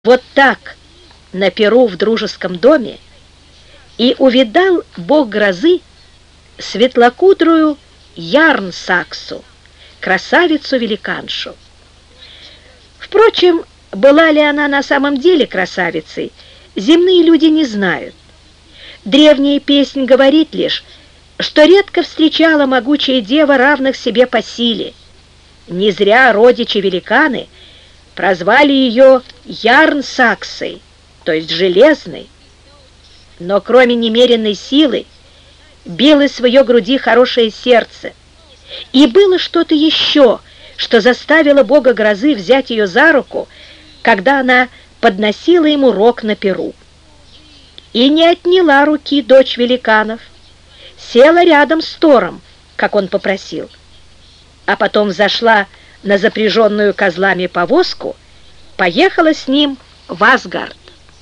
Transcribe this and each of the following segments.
Вот так на перу в дружеском доме и увидал бог грозы светлокудрую Ярнсаксу, красавицу-великаншу. Впрочем, была ли она на самом деле красавицей, земные люди не знают. Древняя песнь говорит лишь, что редко встречала могучая дева равных себе по силе. Не зря родичи-великаны прозвали ее Ярнсаксой, то есть железной. Но кроме немеренной силы билось в ее груди хорошее сердце. И было что-то еще, что заставило бога грозы взять ее за руку, когда она подносила ему рог на перу. И не отняла руки дочь великанов, села рядом с Тором, как он попросил, а потом взошла на запряженную козлами повозку, поехала с ним в Асгард.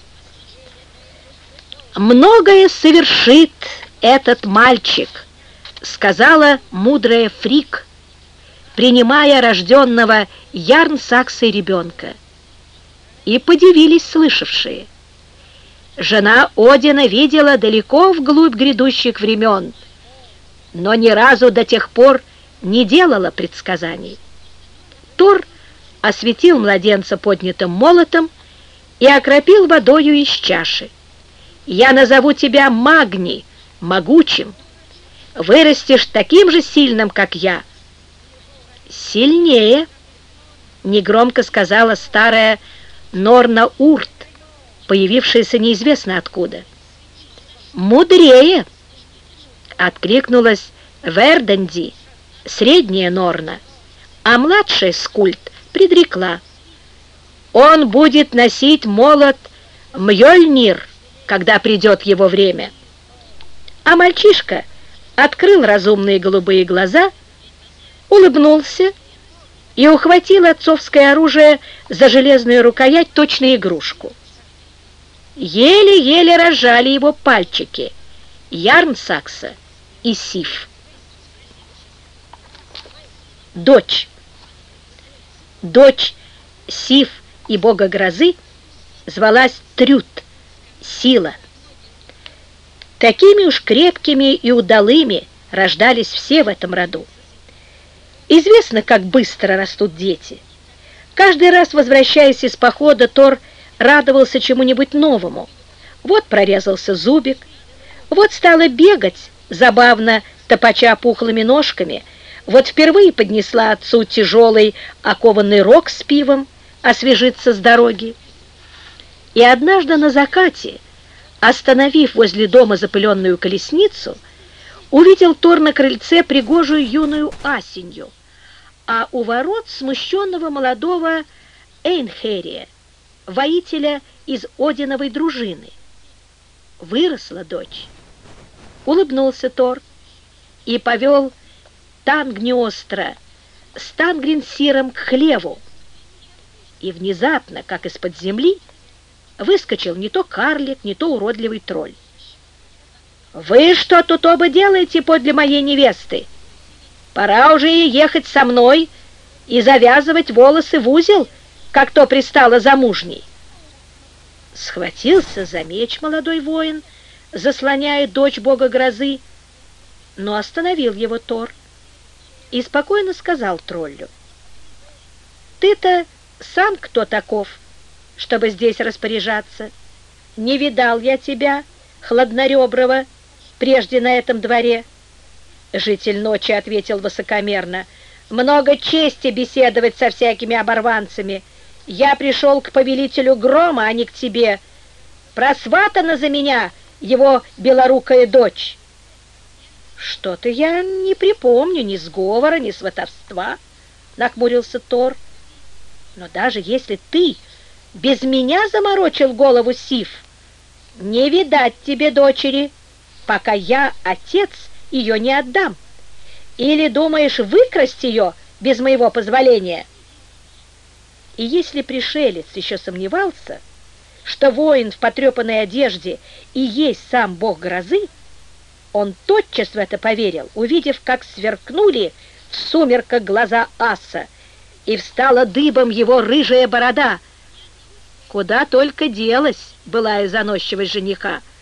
«Многое совершит этот мальчик», — сказала мудрая Фрик, принимая рожденного Ярнсаксой ребенка. И подивились слышавшие. Жена Одина видела далеко вглубь грядущих времен, но ни разу до тех пор не делала предсказаний. Тор осветил младенца поднятым молотом и окропил водою из чаши. «Я назову тебя Магни, могучим. Вырастешь таким же сильным, как я». «Сильнее», — негромко сказала старая Норна Урт, появившаяся неизвестно откуда. «Мудрее», — откликнулась Верденди, средняя Норна, а младшая Скульт предрекла: «Он будет носить молот Мьёльнир, когда придет его время». А мальчишка открыл разумные голубые глаза, улыбнулся и ухватил отцовское оружие за железную рукоять, точно игрушку. Еле-еле разжали его пальчики Ярнсакса и Сиф. Дочь Сиф и бога грозы звалась Трют, сила. Такими уж крепкими и удалыми рождались все в этом роду. Известно, как быстро растут дети. Каждый раз, возвращаясь из похода, Тор радовался чему-нибудь новому. Вот прорезался зубик, вот стала бегать, забавно топача пухлыми ножками, вот впервые поднесла отцу тяжелый окованный рог с пивом освежиться с дороги. И однажды на закате, остановив возле дома запыленную колесницу, увидел Тор на крыльце пригожую юную Асенью, а у ворот смущенного молодого Эйнхерия, воителя из Одиновой дружины. Выросла дочь. Улыбнулся Тор и повел Тангниостра с Тангринсиром к хлеву. И внезапно, как из-под земли, выскочил не то карлик, не то уродливый тролль. «Вы что тут оба делаете подле моей невесты? Пора уже ехать со мной и завязывать волосы в узел, как то пристало замужней». Схватился за меч молодой воин, заслоняя дочь бога грозы, но остановил его Тор и спокойно сказал троллю: «Ты-то сам кто таков, чтобы здесь распоряжаться? Не видал я тебя, хладнореброго, прежде на этом дворе». Житель ночи ответил высокомерно: «Много чести беседовать со всякими оборванцами. Я пришел к повелителю грома, а не к тебе. Просватана за меня его белорукая дочь». «Что-то я не припомню ни сговора, ни сватовства», — нахмурился Тор. «Но даже если ты без меня заморочил голову Сиф, не видать тебе дочери, пока я, отец, ее не отдам. Или думаешь выкрасть ее без моего позволения?» И если пришелец еще сомневался, что воин в потрепанной одежде и есть сам бог грозы, он тотчас в это поверил, увидев, как сверкнули в сумерках глаза аса, и встала дыбом его рыжая борода. Куда только делась былая заносчивость жениха.